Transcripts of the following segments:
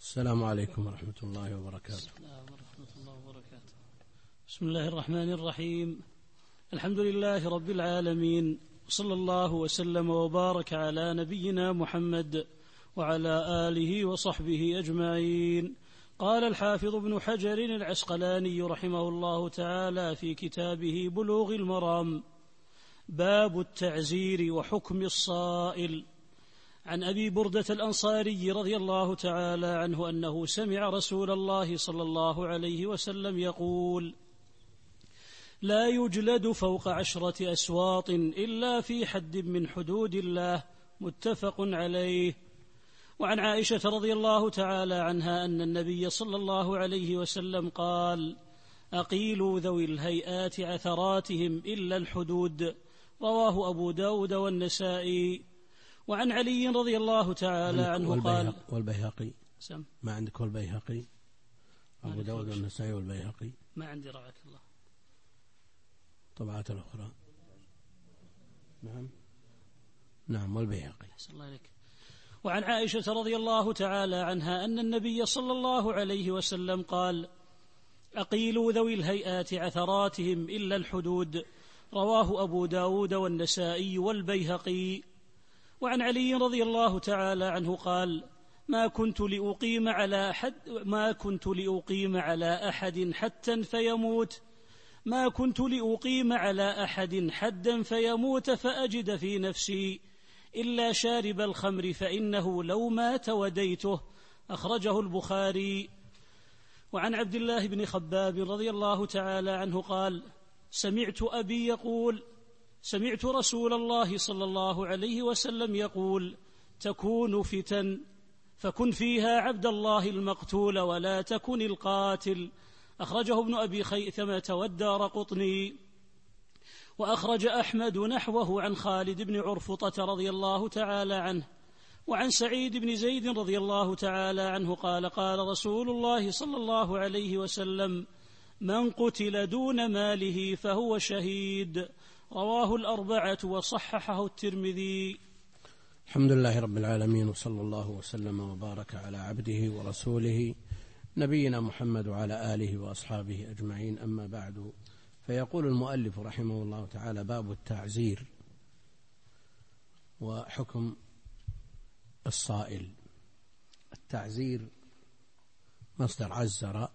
السلام عليكم ورحمة الله وبركاته. السلام ورحمة الله وبركاته. بسم الله الرحمن الرحيم. الحمد لله رب العالمين، صلى الله وسلم وبارك على نبينا محمد وعلى آله وصحبه أجمعين. قال الحافظ ابن حجر العسقلاني رحمه الله تعالى في كتابه بلوغ المرام: باب التعزير وحكم الصائل. عن أبي بردة الأنصاري رضي الله تعالى عنه أنه سمع رسول الله صلى الله عليه وسلم يقول: لا يجلد فوق 10 أسواط إلا في حد من حدود الله، متفق عليه. وعن عائشة رضي الله تعالى عنها أن النبي صلى الله عليه وسلم قال: أقيلوا ذوي الهيئات عثراتهم إلا الحدود، رواه أبو داود والنسائي. وعن علي رضي الله تعالى عنه قال: والبيهقي ما عندك؟ والبيهقي أبو داود والنسائي والبيهقي ما عندي، رعاك الله. طبعات الأخرى نعم والبيهقي. أحسن الله عليك. وعن عائشة رضي الله تعالى عنها أن النبي صلى الله عليه وسلم قال: أقيلوا ذوي الهيئات عثراتهم إلا الحدود، رواه أبو داود والنسائي والبيهقي. وعن علي رضي الله تعالى عنه قال: ما كنت لأقيم على أحد حدا فيموت فأجد في نفسي إلا شارب الخمر فإنه لو مات وديته، أخرجه البخاري. وعن عبد الله بن خباب رضي الله تعالى عنه قال: سمعت أبي يقول: سمعت رسول الله صلى الله عليه وسلم يقول: تكون فتن فكن فيها عبد الله المقتول ولا تكن القاتل، أخرجه ابن أبي خيثمة والدارقطني. وأخرج أحمد نحوه عن خالد بن عرفطة رضي الله تعالى عنه. وعن سعيد بن زيد رضي الله تعالى عنه قال: قال رسول الله صلى الله عليه وسلم: من قتل دون ماله فهو شهيد، رواه الأربعة وصححه الترمذي. الحمد لله رب العالمين، وصلى الله وسلم وبارك على عبده ورسوله نبينا محمد وعلى آله وأصحابه أجمعين. أما بعد، فيقول المؤلف رحمه الله تعالى: باب التعزير وحكم الصائل. التعزير مصدر عزر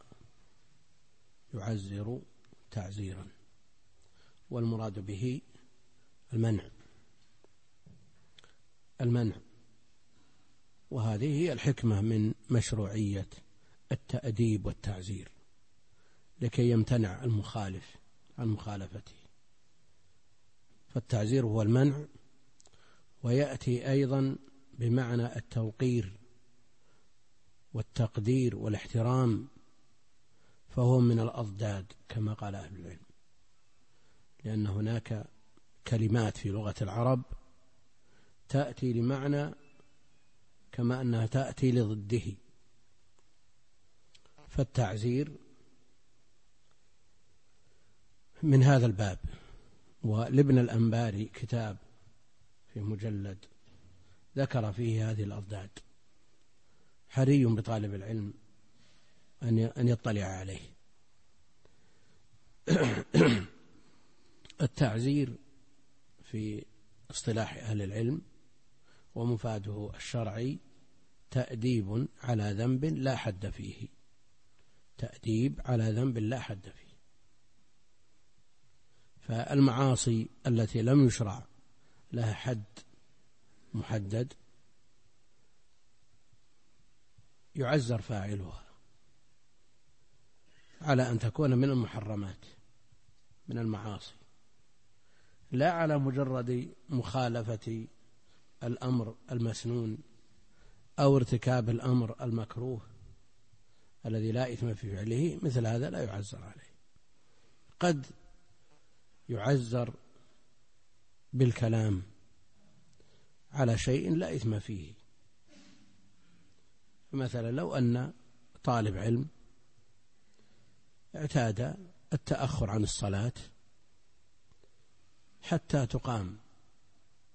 يعزر تعزيرا، والمراد به المنع، وهذه هي الحكمة من مشروعية التأديب والتعزير، لكي يمتنع المخالف عن مخالفته. فالتعزير هو المنع، ويأتي أيضا بمعنى التوقير والتقدير والاحترام، فهو من الأضداد كما قال أهل العلم، لأن هناك كلمات في لغة العرب تأتي لمعنى كما أنها تأتي لضده. فالتعزير من هذا الباب. ولابن الأنباري كتاب في مجلد ذكر فيه هذه الأضداد، حري بطالب العلم أن يطلع عليه. التعزير في اصطلاح أهل العلم ومفاده الشرعي تأديب على ذنب لا حد فيه، تأديب على ذنب لا حد فيه. فالمعاصي التي لم يشرع لها حد محدد يعزر فاعلها على أن تكون من المحرمات، من المعاصي، لا على مجرد مخالفة الأمر المسنون أو ارتكاب الأمر المكروه الذي لا إثم في فعله. مثل هذا لا يعزر عليه. قد يعزر بالكلام على شيء لا إثم فيه. مثلا لو أن طالب علم اعتاد التأخر عن الصلاة حتى تقام،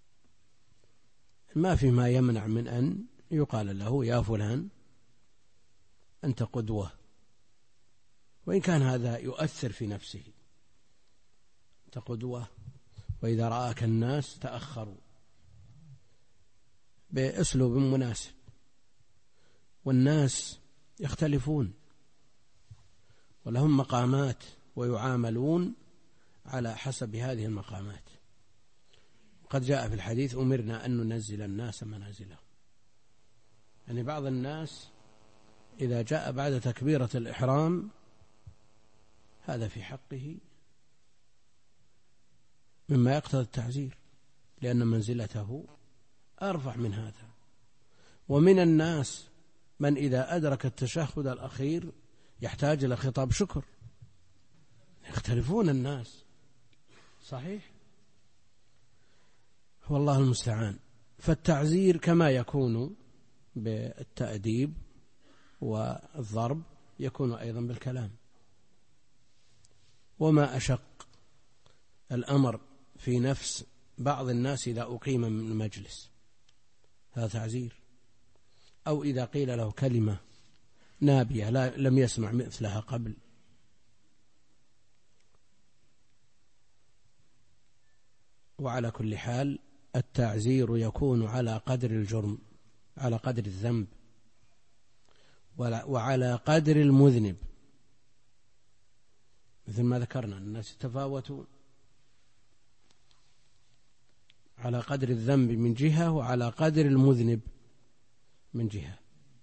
ما في ما يمنع من أن يقال له: يا فلان أنت قدوة، وإن كان هذا يؤثر في نفسه، أنت قدوة، وإذا رآك الناس تأخروا بأسلوب مناسب، والناس يختلفون ولهم مقامات ويعاملون على حسب هذه المقامات. قد جاء في الحديث: أمرنا أن ننزل الناس منازلهم. يعني بعض الناس إذا جاء بعد تكبيرة الإحرام هذا في حقه مما يقتضي التعزير، لأن منزلته أرفع من هذا. ومن الناس من إذا أدرك التشهد الأخير يحتاج إلى خطاب شكر. يختلفون الناس، صحيح، والله المستعان. فالتعزير كما يكون بالتأديب والضرب يكون أيضا بالكلام. وما أشق الأمر في نفس بعض الناس إذا أقيم من المجلس، هذا تعزير. أو إذا قيل له كلمة نابية لم يسمع مثلها قبل. وعلى كل حال التعزير يكون على قدر الجرم، على قدر الذنب، وعلى قدر المذنب، مثل ما ذكرنا الناس يتفاوتوا على قدر الذنب من جهة، وعلى قدر المذنب من جهة.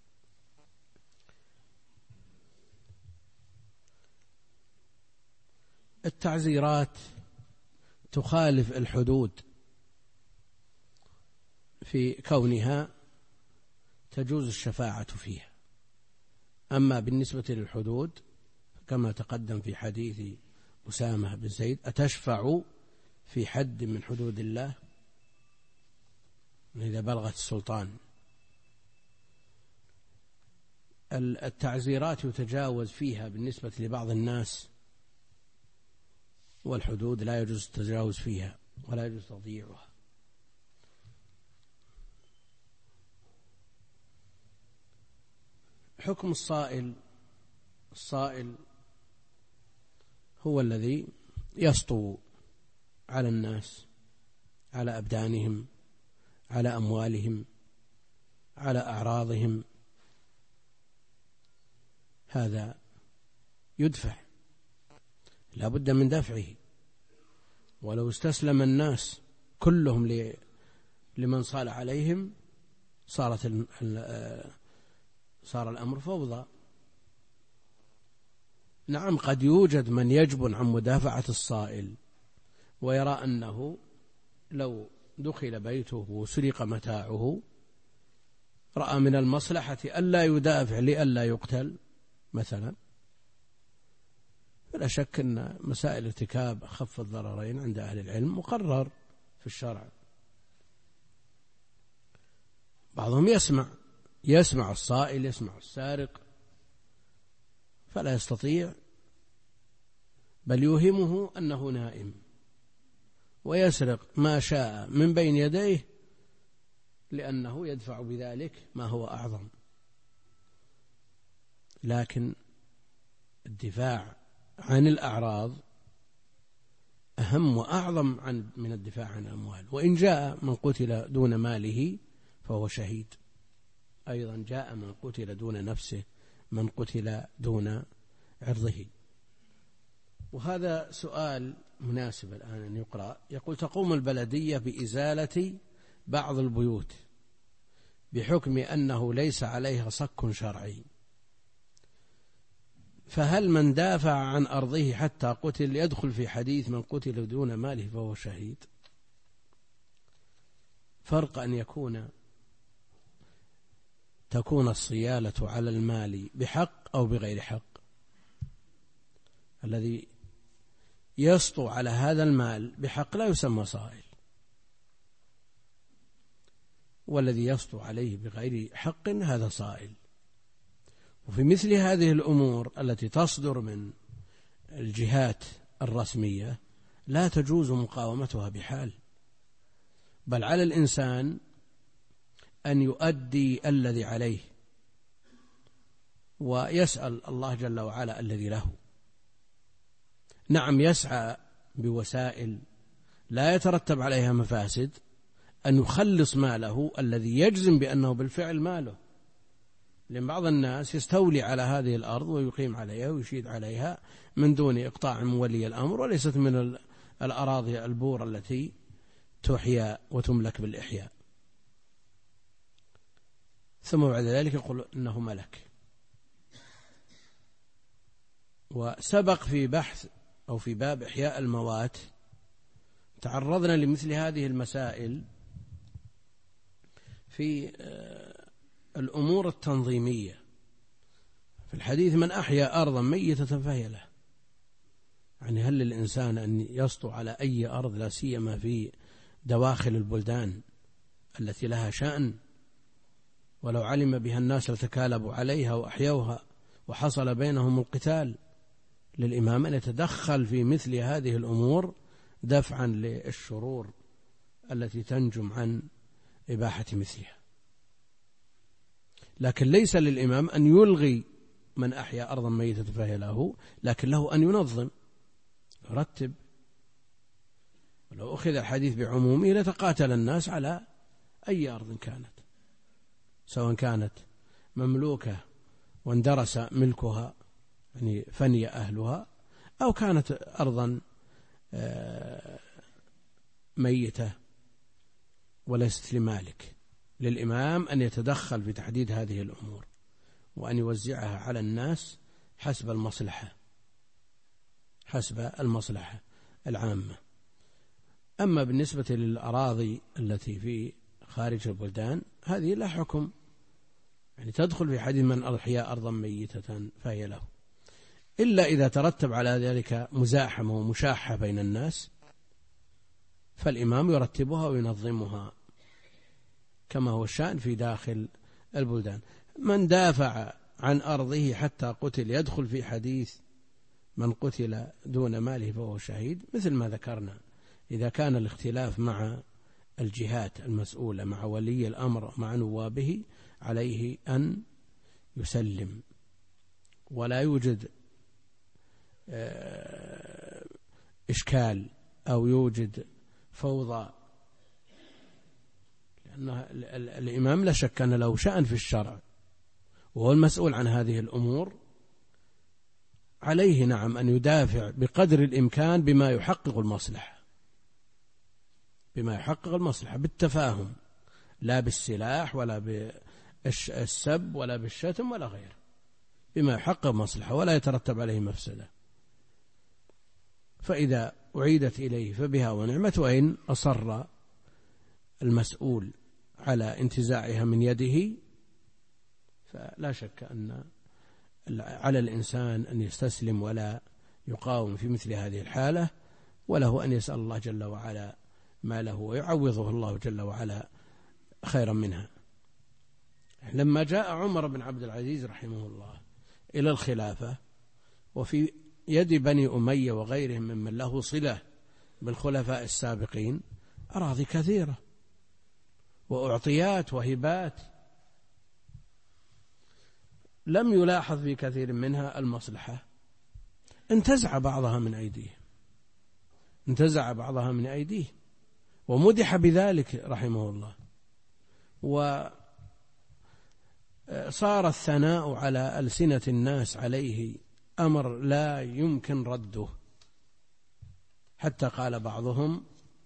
التعزيرات تخالف الحدود في كونها تجوز الشفاعة فيها. أما بالنسبة للحدود كما تقدم في حديث أسامة بن زيد: أتشفع في حد من حدود الله إذا بلغت السلطان. التعزيرات يتجاوز فيها بالنسبة لبعض الناس، والحدود لا يجوز التجاوز فيها ولا يجوز تضييعها. حكم الصائل هو الذي يسطو على الناس، على أبدانهم، على أموالهم، على أعراضهم، هذا يدفع، لا بد من دفعه. ولو استسلم الناس كلهم لمن صال عليهم صار الأمر فوضى. نعم، قد يوجد من يجبن عن مدافعة الصائل ويرى أنه لو دخل بيته وسرق متاعه رأى من المصلحة ألا يدافع لئلا يقتل مثلا. فلا شك أن مسائل ارتكاب أخف الضررين عند أهل العلم مقرر في الشرع. بعضهم يسمع الصائل، يسمع السارق، فلا يستطيع، بل يوهمه أنه نائم ويسرق ما شاء من بين يديه، لأنه يدفع بذلك ما هو أعظم. لكن الدفاع عن الأعراض أهم وأعظم من الدفاع عن الأموال. وإن جاء من قتل دون ماله فهو شهيد. أيضا جاء من قتل دون نفسه، من قتل دون عرضه. وهذا سؤال مناسب الآن أن يقرأ. يقول: تقوم البلدية بإزالة بعض البيوت بحكم أنه ليس عليها صك شرعي، فهل من دافع عن أرضه حتى قتل يدخل في حديث من قتل دون ماله فهو شهيد؟ فرق أن تكون الصيالة على المال بحق أو بغير حق. الذي يسطو على هذا المال بحق لا يسمى صائل، والذي يسطو عليه بغير حق هذا صائل. وفي مثل هذه الأمور التي تصدر من الجهات الرسمية لا تجوز مقاومتها بحال، بل على الإنسان أن يؤدي الذي عليه ويسأل الله جل وعلا الذي له. نعم يسعى بوسائل لا يترتب عليها مفاسد أن يخلص ماله الذي يجزم بأنه بالفعل ماله، لأن بعض الناس يستولي على هذه الأرض ويقيم عليها ويشيد عليها من دون إقطاع من ولي الأمر، وليست من الأراضي البور التي تحيا وتملك بالإحياء، ثم بعد ذلك يقول إنه ملك. وسبق في بحث أو في باب إحياء الموات تعرضنا لمثل هذه المسائل في الأمور التنظيمية. في الحديث من أحيا أرضا ميتة فهي له، يعني هل للإنسان أن يسطو على أي أرض، لا سيما في دواخل البلدان التي لها شأن، ولو علم بها الناس لتكالبوا عليها وأحيوها وحصل بينهم القتال. للإمام أن يتدخل في مثل هذه الأمور دفعا للشرور التي تنجم عن إباحة مثلها. لكن ليس للإمام أن يلغي من أحيا أرضا ميتة فهي له، لكن له أن ينظم يرتب. ولو أخذ الحديث بعمومه لتقاتل الناس على أي أرض كانت، سواء كانت مملوكة واندرس ملكها يعني فني أهلها، أو كانت أرضا ميتة وليست لمالك. للإمام أن يتدخل في تحديد هذه الأمور وأن يوزعها على الناس حسب المصلحة العامة. أما بالنسبة للأراضي التي في خارج البلدان هذه لا حكم، يعني تدخل في حديث من أحيا أرضا ميتة فهي له، إلا إذا ترتب على ذلك مزاحمة ومشاحة بين الناس، فالإمام يرتبها وينظمها كما هو الشأن في داخل البلدان. من دافع عن أرضه حتى قتل يدخل في حديث من قتل دون ماله فهو شهيد، مثل ما ذكرنا. إذا كان الاختلاف مع الجهات المسؤولة، مع ولي الأمر، مع نوابه، عليه أن يسلم ولا يوجد إشكال أو يوجد فوضى، لأن الإمام لا شك أن له شأن في الشرع وهو المسؤول عن هذه الأمور. عليه نعم أن يدافع بقدر الإمكان بما يحقق المصلحة بالتفاهم، لا بالسلاح ولا بالسب ولا بالشتم ولا غيره، بما يحقق مصلحة ولا يترتب عليه مفسدة. فإذا أعيدت إليه فبها ونعمت، وإن أصر المسؤول على انتزاعها من يده فلا شك أن على الإنسان أن يستسلم ولا يقاوم في مثل هذه الحالة، وله أن يسأل الله جل وعلا ما له ويعوضه الله جل وعلا خيرا منها. لما جاء عمر بن عبد العزيز رحمه الله إلى الخلافة وفي يد بني أمية وغيرهم ممن له صلة بالخلفاء السابقين أراضي كثيرة وأعطيات وهبات، لم يلاحظ في كثير منها المصلحة، انتزع بعضها من أيديه ومدح بذلك رحمه الله، وصار الثناء على ألسنة الناس عليه أمر لا يمكن رده، حتى قال بعضهم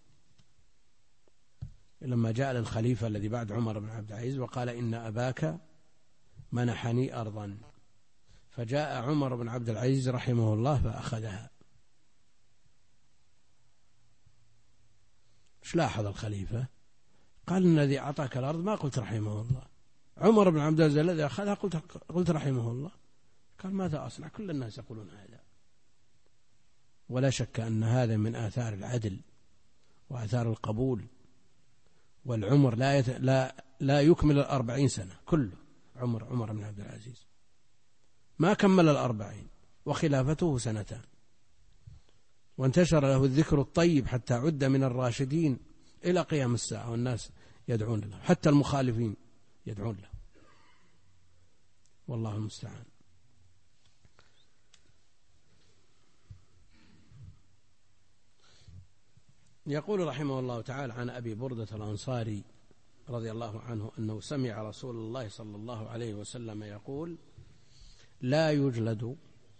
لما جاء للخليفة الذي بعد عمر بن عبد العزيز وقال إن أباك منحني أرضا، فجاء عمر بن عبد العزيز رحمه الله فأخذها. ايش لاحظ الخليفة؟ قال الذي أعطاك الأرض ما قلت رحمه الله، عمر بن عبد العزيز الذي أخذها قلت رحمه الله. قال ماذا أصنع؟ كل الناس يقولون هذا. ولا شك أن هذا من آثار العدل وآثار القبول، والعمر لا يكمل 40 سنة كله. عمر بن عبد العزيز ما كمل 40 وخلافته 2 سنين، وانتشر له الذكر الطيب حتى عد من الراشدين إلى قيام الساعة، والناس يدعون له، حتى المخالفين يدعون له، والله المستعان. يقول رحمه الله تعالى عن أبي بردة الأنصاري رضي الله عنه أنه سمع رسول الله صلى الله عليه وسلم يقول: لا يجلد،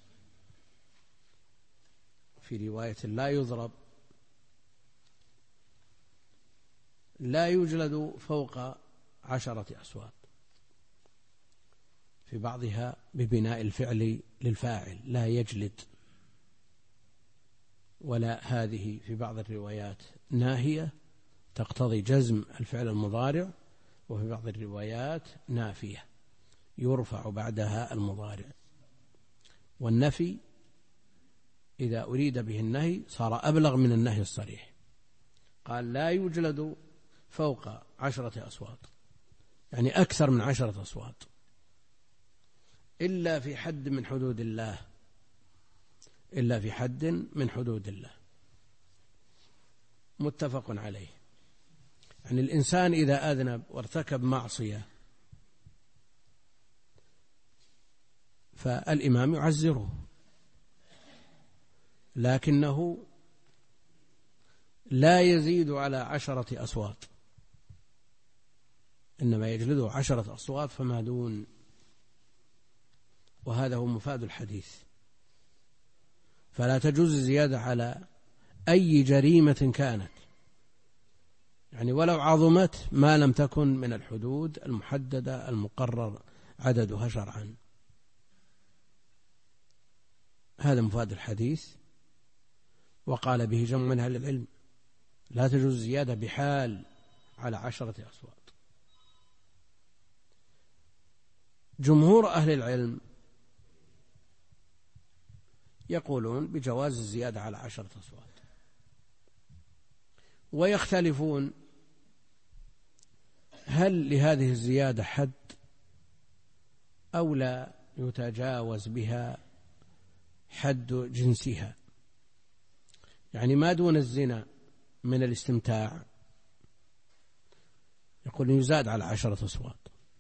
في رواية لا يضرب، لا يجلد فوق 10 أصوات، في بعضها ببناء الفعل للفاعل لا يجلد، ولا هذه في بعض الروايات ناهية تقتضي جزم الفعل المضارع، وفي بعض الروايات نافية يرفع بعدها المضارع. والنفي إذا أريد به النهي صار أبلغ من النهي الصريح، قال لا يجلد فوق 10 أصوات، يعني أكثر من 10 أصوات، إلا في حد من حدود الله، إلا في حد من حدود الله. متفق عليه. يعني الإنسان إذا أذنب وارتكب معصية فالإمام يعزره، لكنه لا يزيد على 10 أصوات، إنما يجلده 10 أصوات فما دون. وهذا هو مفاد الحديث، فلا تجوز الزيادة على أي جريمة كانت، يعني ولو عظمت ما لم تكن من الحدود المحددة المقرر عددها شرعا. هذا مفاد الحديث، وقال به جمع من أهل العلم: لا تجوز الزيادة بحال على 10 أصوات. جمهور أهل العلم يقولون بجواز الزيادة على 10 أصوات، ويختلفون هل لهذه الزيادة حد أو لا يتجاوز بها حد جنسها، يعني ما دون الزنا من الاستمتاع يقول يزاد على 10 أصوات.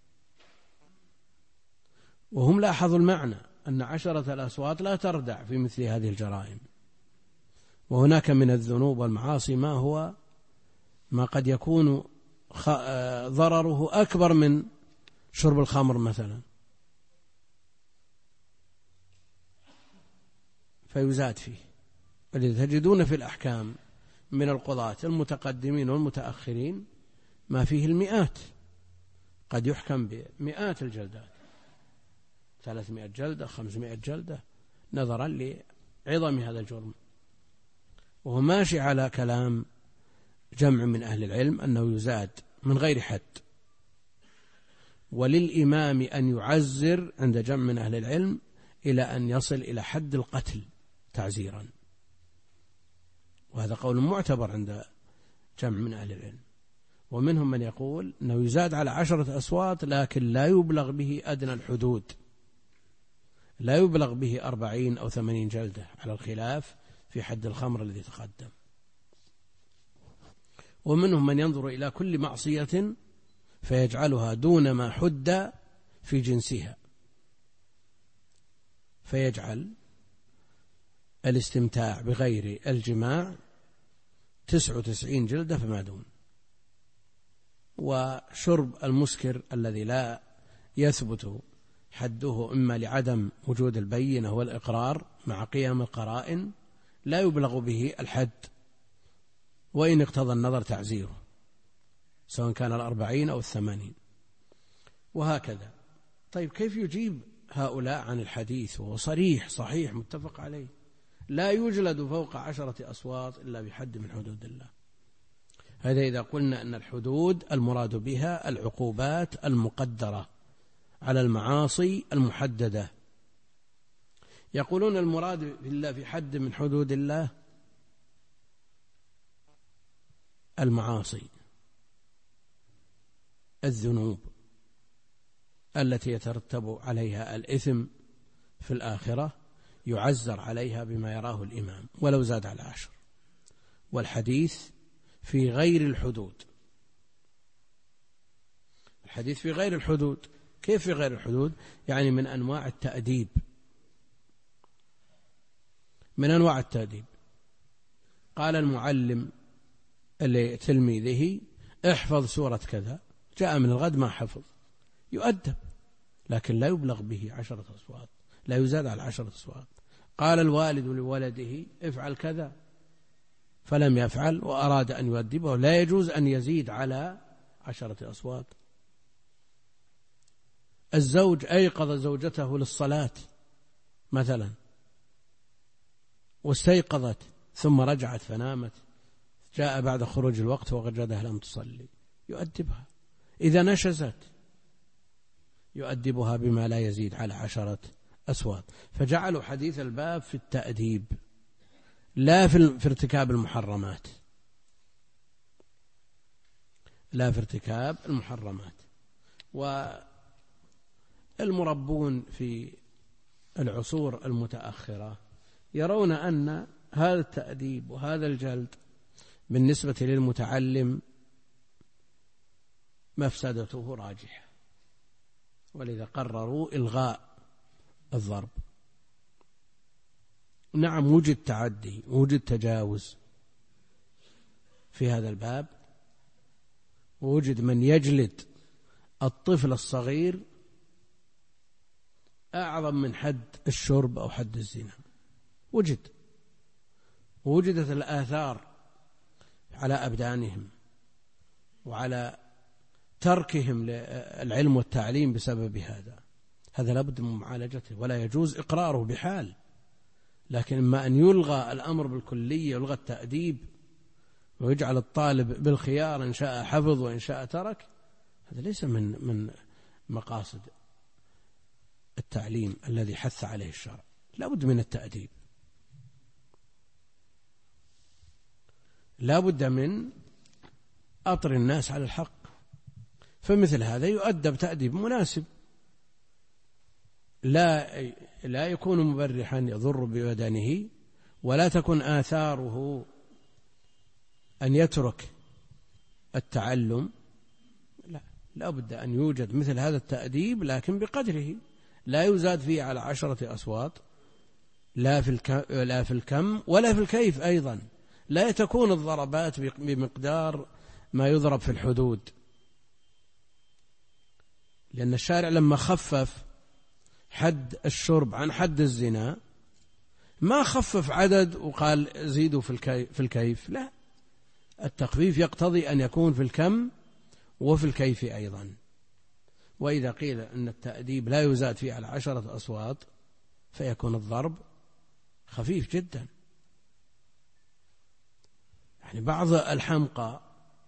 وهم لاحظوا المعنى أن 10 الأصوات لا تردع في مثل هذه الجرائم، وهناك من الذنوب والمعاصي ما قد يكون ضرره أكبر من شرب الخمر مثلا، فيزاد فيه. ولذا تجدون في الأحكام من القضاة المتقدمين والمتأخرين ما فيه المئات، قد يحكم بمئات الجلدات، 300 جلدة 500 جلدة، نظرا لعظم هذا الجرم. وهو ماشي على كلام جمع من أهل العلم أنه يزاد من غير حد، وللإمام أن يعزر عند جمع من أهل العلم إلى أن يصل إلى حد القتل تعزيرا، وهذا قول معتبر عند جمع من أهل العلم. ومنهم من يقول أنه يزاد على 10 أصوات لكن لا يبلغ به أدنى الحدود، لا يبلغ به 40 أو 80 جلدة، على الخلاف في حد الخمر الذي تقدم. ومنهم من ينظر إلى كل معصية فيجعلها دون ما حد في جنسها، فيجعل الاستمتاع بغير الجماع 99 جلدة فما دون، وشرب المسكر الذي لا يثبت حده إما لعدم وجود البينة والإقرار مع قيام القرائن لا يبلغ به الحد، وإن اقتضى النظر تعزيره سواء كان 40 أو 80، وهكذا. طيب كيف يجيب هؤلاء عن الحديث وهو صريح صحيح متفق عليه؟ لا يجلد فوق 10 أصوات إلا بحد من حدود الله. هذا إذا قلنا أن الحدود المراد بها العقوبات المقدرة على المعاصي المحددة. يقولون المراد بالله في حد من حدود الله المعاصي، الذنوب التي يترتب عليها الإثم في الآخرة، يعزر عليها بما يراه الإمام ولو زاد على 10. والحديث في غير الحدود، الحديث في غير الحدود. كيف في غير الحدود؟ يعني من أنواع التأديب، من أنواع التأديب. قال المعلم لتلميذه احفظ سورة كذا، جاء من الغد ما حفظ، يؤدب، لكن لا يبلغ به 10 أصوات، لا يزاد على 10 أصوات. قال الوالد لولده افعل كذا فلم يفعل وأراد أن يؤدبه، لا يجوز أن يزيد على 10 أصوات. الزوج أيقظ زوجته للصلاة مثلا واستيقظت ثم رجعت فنامت، جاء بعد خروج الوقت ووجدها لم تصلي، يؤدبها. إذا نشزت يؤدبها بما لا يزيد على 10 أصوات. فجعلوا حديث الباب في التأديب لا في ارتكاب المحرمات، لا في ارتكاب المحرمات. والمربون في العصور المتأخرة يرون أن هذا التأديب وهذا الجلد بالنسبة للمتعلم مفسدته راجحة، ولذا قرروا إلغاء الضرب. نعم وجد تعدي، وجد تجاوز في هذا الباب، ووجد من يجلد الطفل الصغير أعظم من حد الشرب أو حد الزنا، وجدت الآثار على أبدانهم وعلى تركهم للعلم والتعليم بسبب هذا لابد من معالجته، ولا يجوز إقراره بحال. لكن إما أن يلغى الأمر بالكلية، يلغى التأديب ويجعل الطالب بالخيار إن شاء حفظ وإن شاء ترك، هذا ليس من مقاصد التعليم الذي حث عليه الشرع. لابد من التأديب، لابد من أطر الناس على الحق، فمثل هذا يؤدب تأديب مناسب، لا يكون مبرحا يضر ببدنه، ولا تكون آثاره أن يترك التعلم. لا بد أن يوجد مثل هذا التأديب لكن بقدره، لا يزاد فيه على 10 أصوات، لا في الكم ولا في الكيف أيضا. لا تكون الضربات بمقدار ما يضرب في الحدود، لأن الشارع لما خفف حد الشرب عن حد الزنا ما خفف عدد وقال زيدوا في الكيف، لا، التخفيف يقتضي أن يكون في الكم وفي الكيف أيضا. وإذا قيل أن التأديب لا يزاد فيه على 10 أصوات فيكون الضرب خفيف جدا. يعني بعض الحمقى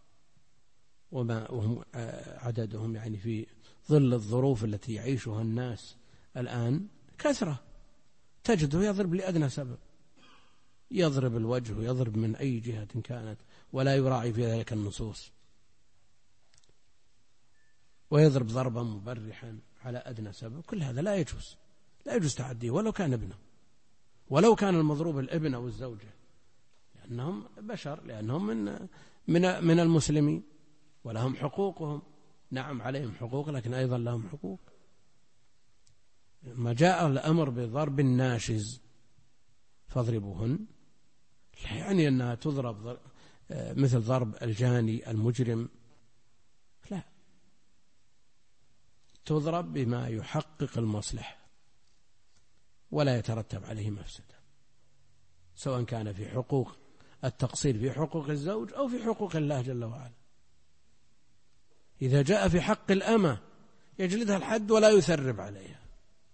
وهم عددهم يعني في ظل الظروف التي يعيشها الناس الآن كثرة، تجده يضرب لأدنى سبب، يضرب الوجه ويضرب من أي جهة كانت ولا يراعي في ذلك النصوص، ويضرب ضربا مبرحا على أدنى سبب. كل هذا لا يجوز تعديه ولو كان ابنه، ولو كان المضروب الابن أو الزوجة، لأنهم بشر، لأنهم من المسلمين ولهم حقوقهم. نعم عليهم حقوق لكن أيضا لهم حقوق. ما جاء الأمر بضرب الناشز فاضربوهن لا يعني أنها تضرب مثل ضرب الجاني المجرم، لا، تضرب بما يحقق المصلحة ولا يترتب عليه مفسدة، سواء كان في حقوق التقصير في حقوق الزوج أو في حقوق الله جل وعلا. إذا جاء في حق الأمة يجلدها الحد ولا يثرب عليها،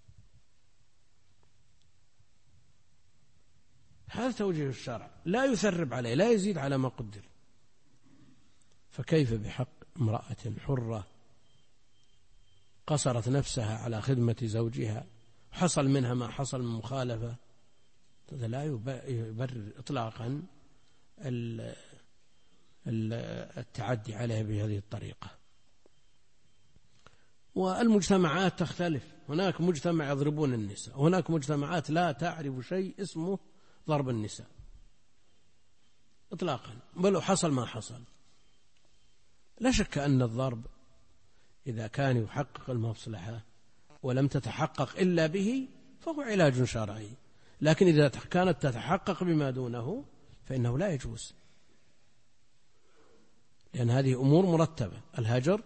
هذا توجيه الشرع، لا يثرب عليه، لا يزيد على ما قدر. فكيف بحق امرأة حرة قصرت نفسها على خدمة زوجها، حصل منها ما حصل من مخالفة، هذا لا يبرر إطلاقا التعدي عليها بهذه الطريقة. والمجتمعات تختلف، هناك مجتمع يضربون النساء، وهناك مجتمعات لا تعرف شيء اسمه ضرب النساء إطلاقا، بل حصل ما حصل. لا شك أن الضرب إذا كان يحقق المصلحة ولم تتحقق إلا به فهو علاج شرعي، لكن إذا كانت تتحقق بما دونه فإنه لا يجوز. لأن هذه أمور مرتبة، الهجر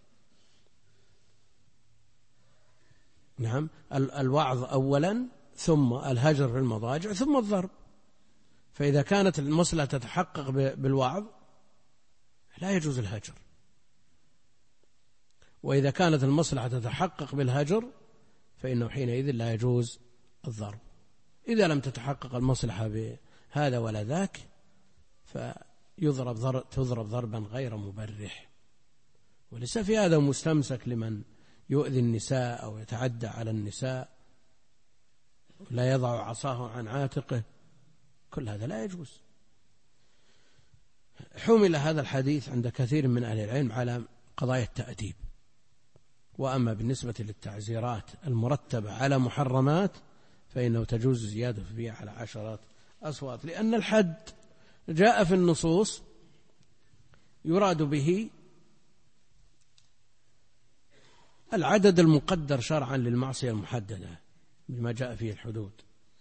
نعم الوعظ أولا، ثم الهجر في المضاجع، ثم الضرب. فإذا كانت المصلحة تتحقق بالوعظ لا يجوز الهجر، وإذا كانت المصلحة تتحقق بالهجر فإنه حينئذ لا يجوز الضرب. إذا لم تتحقق المصلحة بهذا ولا ذاك تضرب ضربا غير مبرح. وليس في هذا مستمسك لمن يؤذي النساء أو يتعدى على النساء لا يضع عصاه عن عاتقه، كل هذا لا يجوز. حمل هذا الحديث عند كثير من أهل العلم على قضايا التأديب. وأما بالنسبة للتعزيرات المرتبة على محرمات فإنه تجوز زيادة فيها على 10 أصوات، لأن الحد جاء في النصوص يراد به العدد المقدر شرعا للمعصية المحددة بما جاء فيه الحدود،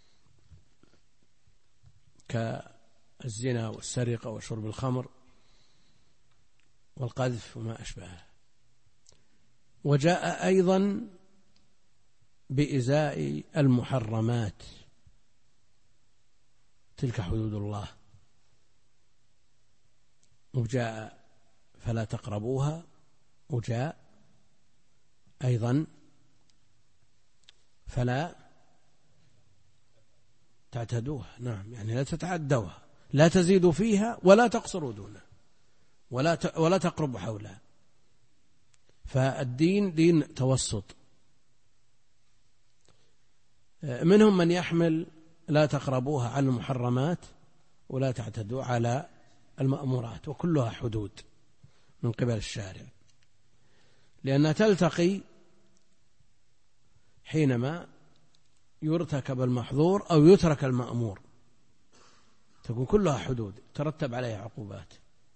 كالزنا والسرقة وشرب الخمر والقذف وما أشبهه. وجاء أيضا بإزاء المحرمات، تلك حدود الله، وجاء فلا تقربوها، وجاء أيضا فلا تعتدوها. نعم، يعني لا تتعدوها، لا تزيدوا فيها ولا تقصروا دونها ولا تقربوا حولها. فالدين دين توسط. منهم من يحمل لا تقربوها على المحرمات ولا تعتدوا على المأمورات، وكلها حدود من قبل الشارع، لأنها تلتقي حينما يرتكب المحظور أو يترك المأمور، تكون كلها حدود ترتب عليها عقوبات.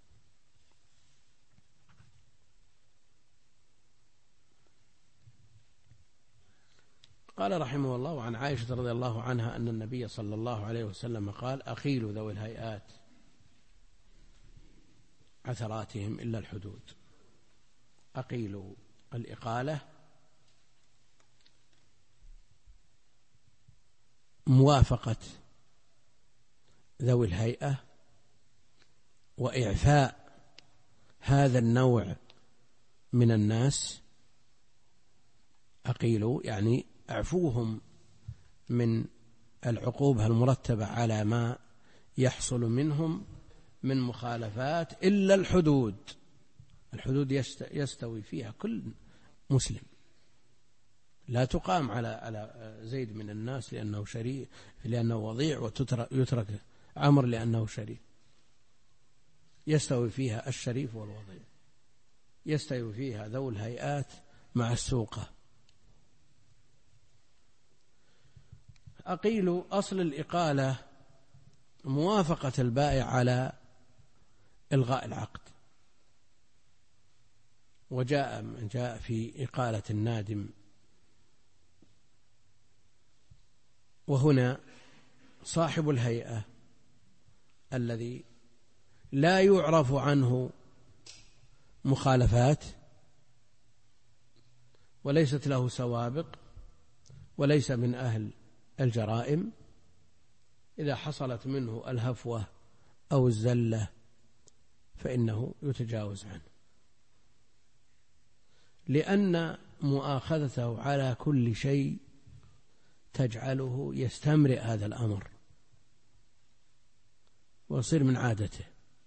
قال رحمه الله: وعن عائشة رضي الله عنها أن النبي صلى الله عليه وسلم قال: أخيلوا ذوي الهيئات عثراتهم إلا الحدود. أقيلوا الإقالة موافقة ذوي الهيئة وإعفاء هذا النوع من الناس. أقيلوا يعني اعفوهم من العقوبة المرتبة على ما يحصل منهم من مخالفات إلا الحدود. الحدود يستوي فيها كل مسلم، لا تقام على زيد من الناس لأنه شريف، لأنه وضيع، ويترك عمر لأنه شريف. يستوي فيها الشريف والوضيع، يستوي فيها ذو الهيئات مع السوقة. أقيل أصل الإقالة موافقة البائع على إلغاء العقد، جاء في إقالة النادم. وهنا صاحب الهيئة الذي لا يعرف عنه مخالفات وليست له سوابق وليس من أهل الجرائم، إذا حصلت منه الهفوة أو الزلة فإنه يتجاوز عنه، لأن مؤاخذته على كل شيء تجعله يستمرئ هذا الأمر ويصير من عادته،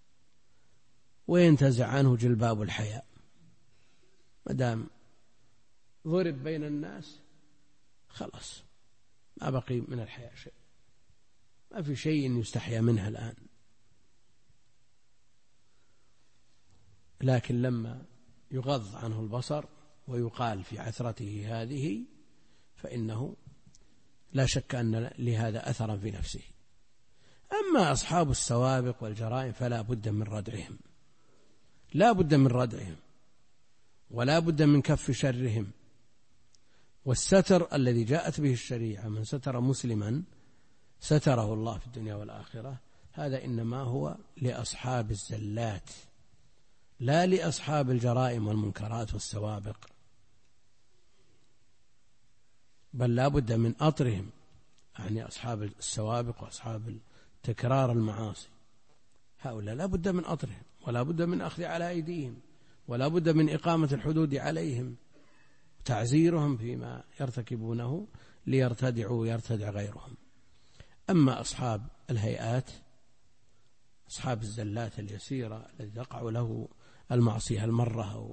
وينتزع عنه جلباب الحياء. مدام ضرب بين الناس خلاص ما بقي من الحياء شيء، ما في شيء يستحيا منها الآن. لكن لما يغض عنه البصر ويقال في عثرته هذه فإنه لا شك أن لهذا أثرا في نفسه. أما أصحاب السوابق والجرائم فلا بد من ردعهم، لا بد من ردعهم ولا بد من كف شرهم. والستر الذي جاءت به الشريعة، من ستر مسلما ستره الله في الدنيا والآخرة، هذا إنما هو لأصحاب الزلات لا لأصحاب الجرائم والمنكرات والسوابق، بل لا بد من أطرهم، يعني أصحاب السوابق وأصحاب تكرار المعاصي، هؤلاء لا بد من أطرهم، ولا بد من أخذ على أيديهم، ولا بد من إقامة الحدود عليهم، تعزيرهم فيما يرتكبونه ليرتدعوا ويرتدع غيرهم. أما أصحاب الهيئات، أصحاب الزلات اليسيرة الذي تقع له المعصية المرة أو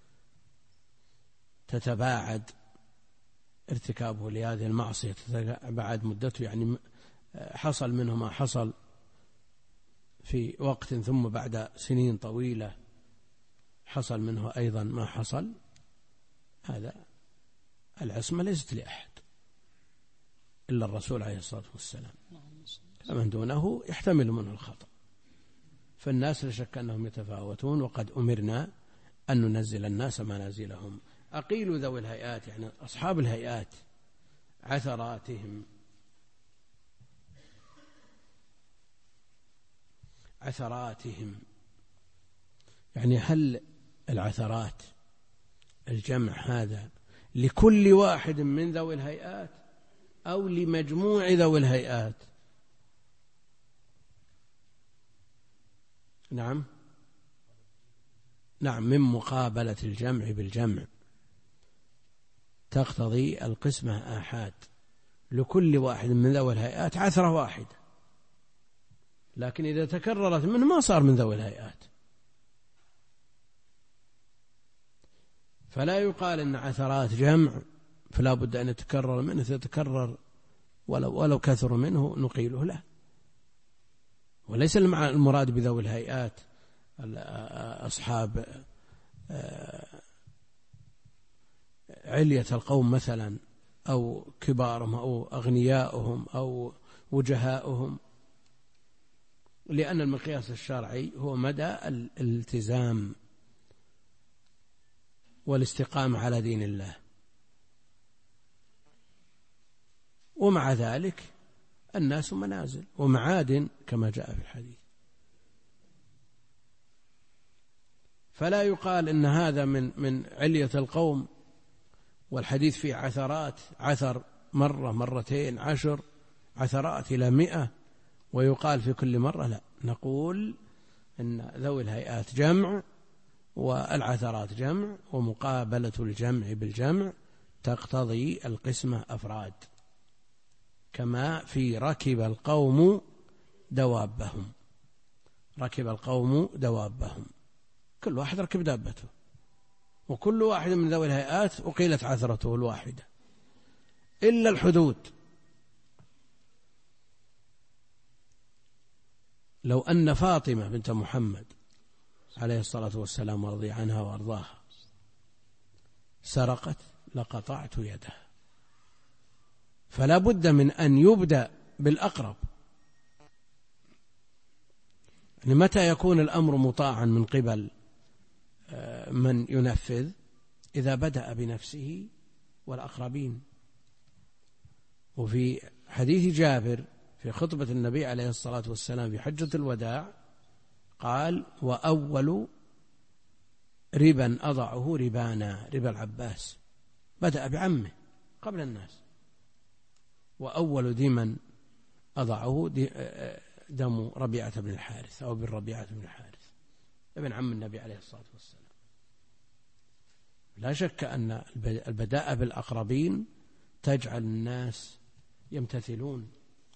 تتباعد ارتكابه لهذه المعصية، تتباعد مدته، يعني حصل منه ما حصل في وقت ثم بعد سنين طويلة حصل منه أيضا ما حصل، هذا العصمة ليست لأحد إلا الرسول عليه الصلاة والسلام، فمن دونه يحتمل منه الخطأ. فالناس لا شك أنهم يتفاوتون، وقد أمرنا أن ننزل الناس منازلهم. أقيل ذوي الهيئات، يعني أصحاب الهيئات، عثراتهم، يعني هل العثرات الجمع هذا لكل واحد من ذوي الهيئات أو لمجموع ذوي الهيئات؟ نعم، من مقابلة الجمع بالجمع تقتضي القسمة آحاد، لكل واحد من ذوي الهيئات عثرة واحدة، لكن إذا تكررت منه ما صار من ذوي الهيئات. فلا يقال إن عثرات جمع فلا بد أن يتكرر منه، تتكرر ولو كثر منه نقيله له. وليس المراد بذوي الهيئات أصحاب علية القوم مثلا، أو كبارهم أو أغنياؤهم أو وجهاؤهم، لأن المقياس الشرعي هو مدى الالتزام والاستقامة على دين الله، ومع ذلك الناس منازل ومعادن كما جاء في الحديث. فلا يقال إن هذا من علية القوم، والحديث فيه عثرات، عثر مرة مرتين 10 عثرات إلى 100، ويقال في كل مرة لا، نقول إن ذوي الهيئات جمع والعثرات جمع، ومقابلة الجمع بالجمع تقتضي القسمة أفراد، كما في ركب القوم دوابهم، كل واحد ركب دابته، وكل واحد من ذوي الهيئات أقيلت عثرته الواحدة إلا الحدود. لو أن فاطمة بنت محمد عليه الصلاة والسلام ورضي عنها وأرضاها سرقت لقطعت يدها، فلا بد من أن يبدأ بالأقرب. يعني متى يكون الأمر مطاعا من قبل من ينفذ؟ إذا بدأ بنفسه والأقربين. وفي حديث جابر في خطبة النبي عليه الصلاة والسلام في حجة الوداع قال: وأول ربا أضعه ربانا، ربا العباس، بدأ بعمه قبل الناس. وأول دما أضعه دم ربيعة بن الحارث أو بن ربيعة بن الحارث ابن عم النبي عليه الصلاة والسلام. لا شك أن البداء بالأقربين تجعل الناس يمتثلون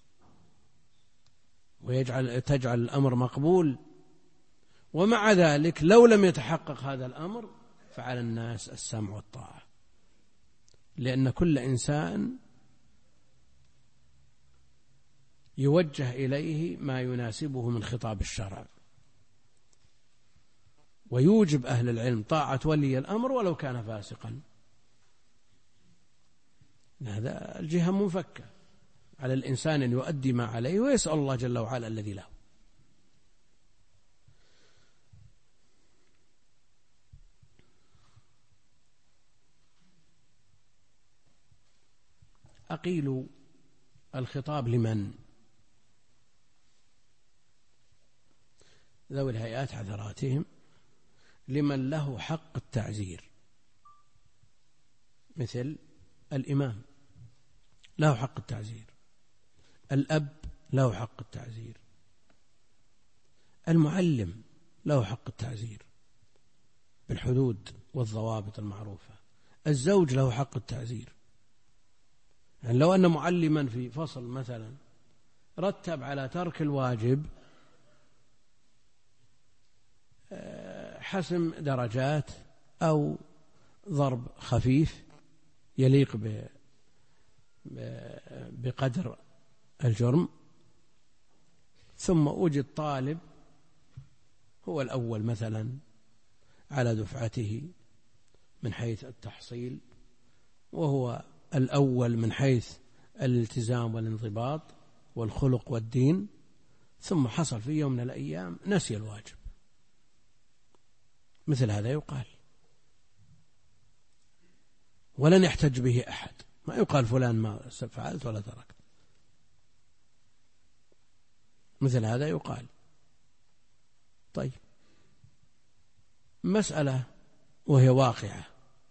تجعل الأمر مقبول. ومع ذلك لو لم يتحقق هذا الأمر فعلى الناس السمع والطاعة، لأن كل إنسان يوجه إليه ما يناسبه من خطاب الشرع، ويوجب أهل العلم طاعة ولي الأمر ولو كان فاسقا. هذا الجهة منفكة، على الإنسان أن يؤدي ما عليه ويسأل الله جل وعلا الذي له. أقيل الخطاب لمن؟ ذوي الهيئات عثراتهم، لمن له حق التعزير، مثل الإمام له حق التعزير، الأب له حق التعزير، المعلم له حق التعزير بالحدود والضوابط المعروفة، الزوج له حق التعزير. يعني لو أن معلما في فصل مثلا رتب على ترك الواجب حسم درجات أو ضرب خفيف يليق بقدر الجرم، ثم وجد طالب هو الأول مثلا على دفعته من حيث التحصيل، وهو الأول من حيث الالتزام والانضباط والخلق والدين، ثم حصل في يوم من الأيام نسي الواجب، مثل هذا يقال، ولن يحتج به أحد، ما يقال فلان ما فعلت ولا تركت، مثل هذا يقال. طيب، مسألة وهي واقعة،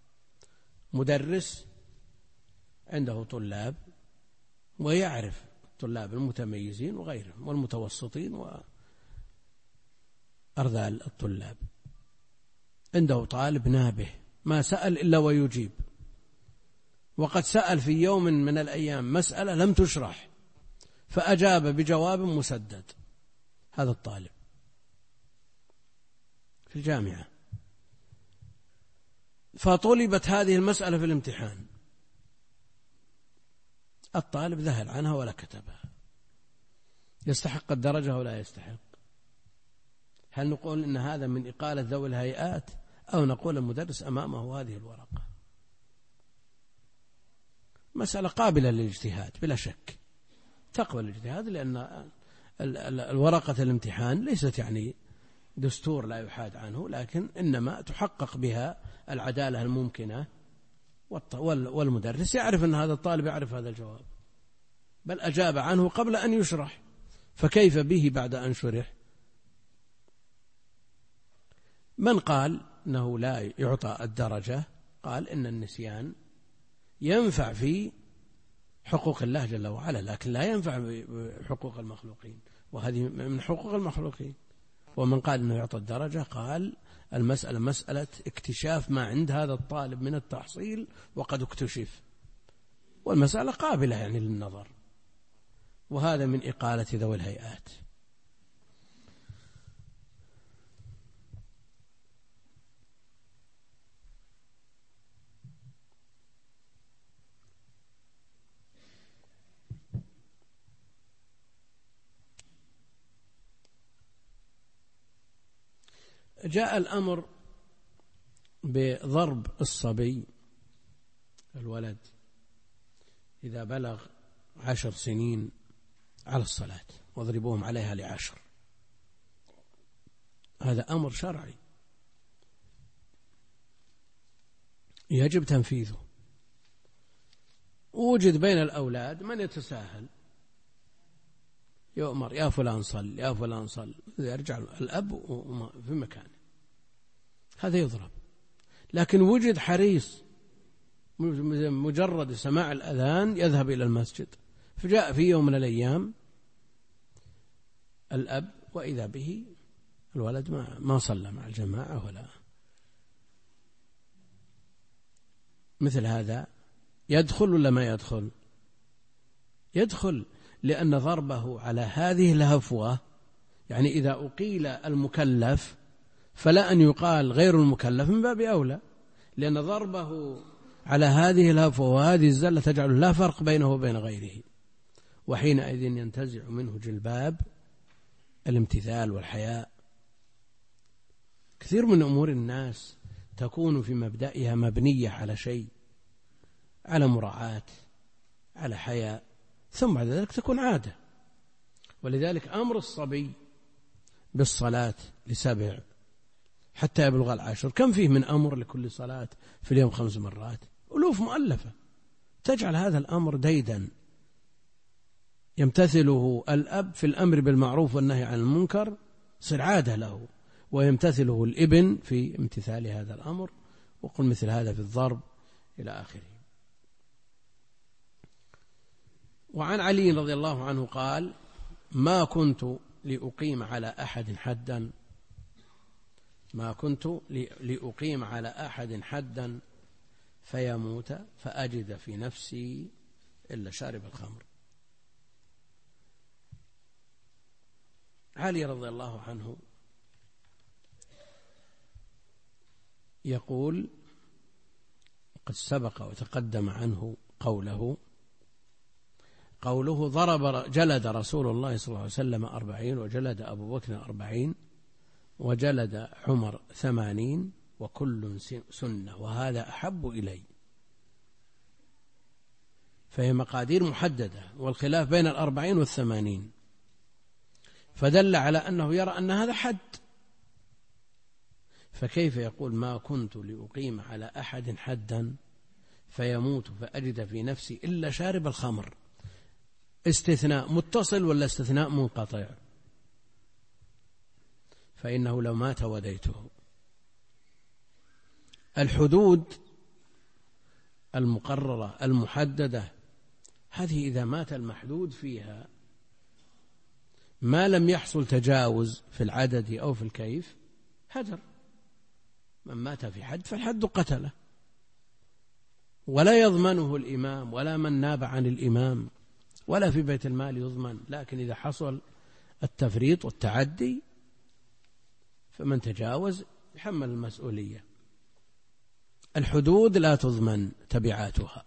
مدرس عنده طلاب ويعرف الطلاب المتميزين وغيرهم والمتوسطين وأرذال الطلاب، عنده طالب نابه ما سأل إلا ويجيب، وقد سأل في يوم من الأيام مسألة لم تشرح فأجاب بجواب مسدد، هذا الطالب في الجامعة، فطلبت هذه المسألة في الامتحان، الطالب ذهل عنها ولا كتبها، يستحق الدرجة ولا يستحق؟ هل نقول إن هذا من إقالة ذوي الهيئات، أو نقول المدرس أمامه هذه الورقة؟ مسألة قابلة للاجتهاد بلا شك، تقبل الاجتهاد، لأن الورقة الامتحان ليست يعني دستور لا يحاد عنه، لكن إنما تحقق بها العدالة الممكنة، والمدرس يعرف أن هذا الطالب يعرف هذا الجواب، بل أجاب عنه قبل أن يشرح، فكيف به بعد أن شرح؟ من قال أنه لا يعطى الدرجة قال إن النسيان ينفع في حقوق الله جل وعلا، لكن لا ينفع بحقوق المخلوقين، وهذه من حقوق المخلوقين. ومن قال أنه يعطى الدرجة قال المسألة مسألة اكتشاف ما عند هذا الطالب من التحصيل وقد اكتشف، والمسألة قابلة يعني للنظر، وهذا من إقالة ذوي الهيئات. جاء الأمر بضرب الصبي الولد إذا بلغ 10 سنين على الصلاة، واضربوهم عليها ل10، هذا أمر شرعي يجب تنفيذه. وجد بين الأولاد من يتساهل، يؤمر يا فلان صل يا فلان صل، يرجع الأب في مكانه، هذا يضرب. لكن وجد حريص مجرد سماع الأذان يذهب إلى المسجد، فجاء في يوم من الأيام الأب وإذا به الولد ما صلى مع الجماعة ولا، مثل هذا يدخل ولا ما يدخل؟ يدخل، لأن ضربه على هذه الهفوة، يعني إذا أقيل المكلف فلا أن يقال غير المكلف من باب أولى، لأن ضربه على هذه الهفوة وهذه الزلة تجعل لا فرق بينه وبين غيره، وحينئذ ينتزع منه جلباب الامتثال والحياء. كثير من أمور الناس تكون في مبدأها مبنية على شيء، على مراعاة، على حياء، ثم بعد ذلك تكون عادة. ولذلك أمر الصبي بالصلاة ل7 حتى يبلغ 10، كم فيه من أمر لكل صلاة في اليوم 5 مرات، ألوف مؤلفة، تجعل هذا الأمر ديدا يمتثله الأب في الأمر بالمعروف والنهي عن المنكر، صير عادة له، ويمتثله الابن في امتثال هذا الأمر، وقل مثل هذا في الضرب إلى آخره. وعن علي رضي الله عنه قال: ما كنت لأقيم على أحد حدا، ما كنت لأقيم على أحد حدا فيموت فأجد في نفسي إلا شارب الخمر. علي رضي الله عنه يقول، قد سبق وتقدم عنه قوله جلد رسول الله صلى الله عليه وسلم 40، وجلد أبو بكر 40، وجلد عمر 80، وكل سنة، وهذا أحب إلي. فهي مقادير محددة، والخلاف بين 40 و80، فدل على أنه يرى أن هذا حد. فكيف يقول ما كنت لأقيم على أحد حدا فيموت فأجد في نفسي إلا شارب الخمر؟ استثناء متصل ولا استثناء منقطع؟ فإنه لو مات وديته. الحدود المقررة المحددة هذه إذا مات المحدود فيها ما لم يحصل تجاوز في العدد أو في الكيف هدر. من مات في حد فالحد قتله، ولا يضمنه الإمام ولا من ناب عن الإمام ولا في بيت المال يضمن. لكن إذا حصل التفريط والتعدي فمن تجاوز يحمل المسؤولية. الحدود لا تضمن تبعاتها.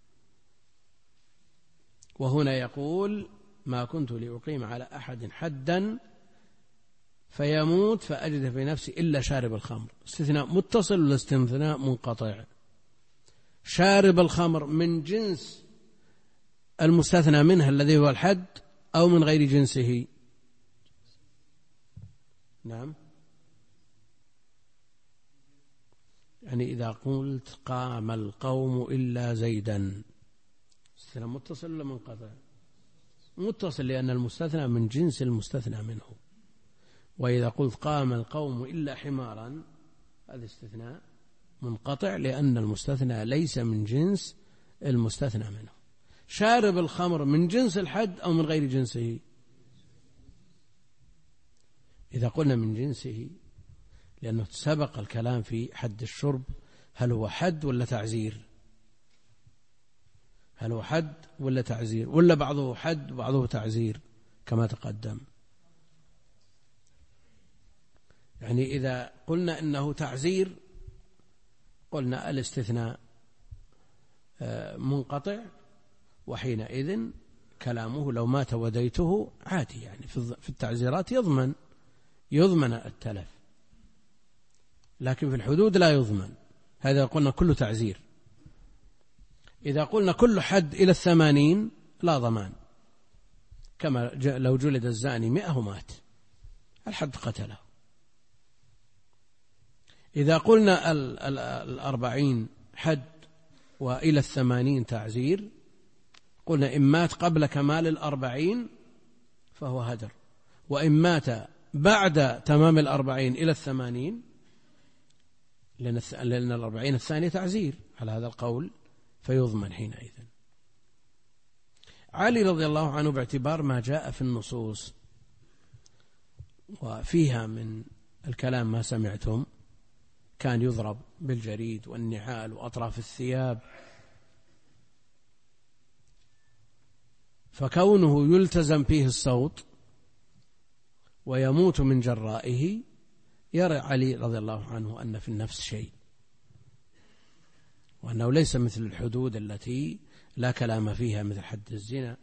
وهنا يقول ما كنت لأقيم على أحد حدا فيموت فأجد في نفسي إلا شارب الخمر. استثناء متصل ولا استثناء منقطع؟ شارب الخمر من جنس المستثنى منها الذي هو الحد أو من غير جنسه؟ نعم، يعني إذا قلت قام القوم إلا زيدا، استثناء متصل ولا منقطع؟ متصل، لأن المستثنى من جنس المستثنى منه. وإذا قلت قام القوم إلا حمارا هذا استثناء منقطع، لأن المستثنى ليس من جنس المستثنى منه. شارب الخمر من جنس الحد أو من غير جنسه؟ إذا قلنا من جنسه لأنه سبق الكلام في حد الشرب، هل هو حد ولا تعزير؟ هل هو حد ولا تعزير، ولا بعضه حد وبعضه تعزير كما تقدم؟ يعني إذا قلنا إنه تعزير قلنا الاستثناء منقطع، وحينئذ كلامه لو مات وديته عادي، يعني في التعزيرات يضمن التلف، لكن في الحدود لا يضمن. هذا قلنا كله تعزير. إذا قلنا كل حد إلى 80 لا ضمان، كما لو جلد الزاني 100 ومات الحد قتله. إذا قلنا 40 حد وإلى 80 تعزير قلنا إن مات قبل كمال 40 فهو هدر، وإن مات بعد تمام 40 إلى 80 لأن 40 الثانية تعزير على هذا القول فيضمن حينئذ. علي رضي الله عنه باعتبار ما جاء في النصوص وفيها من الكلام ما سمعتم كان يضرب بالجريد والنعال وأطراف الثياب، فكونه يلتزم فيه الصوت ويموت من جرائه يرى علي رضي الله عنه أن في النفس شيء، وأنه ليس مثل الحدود التي لا كلام فيها مثل حد الزنا.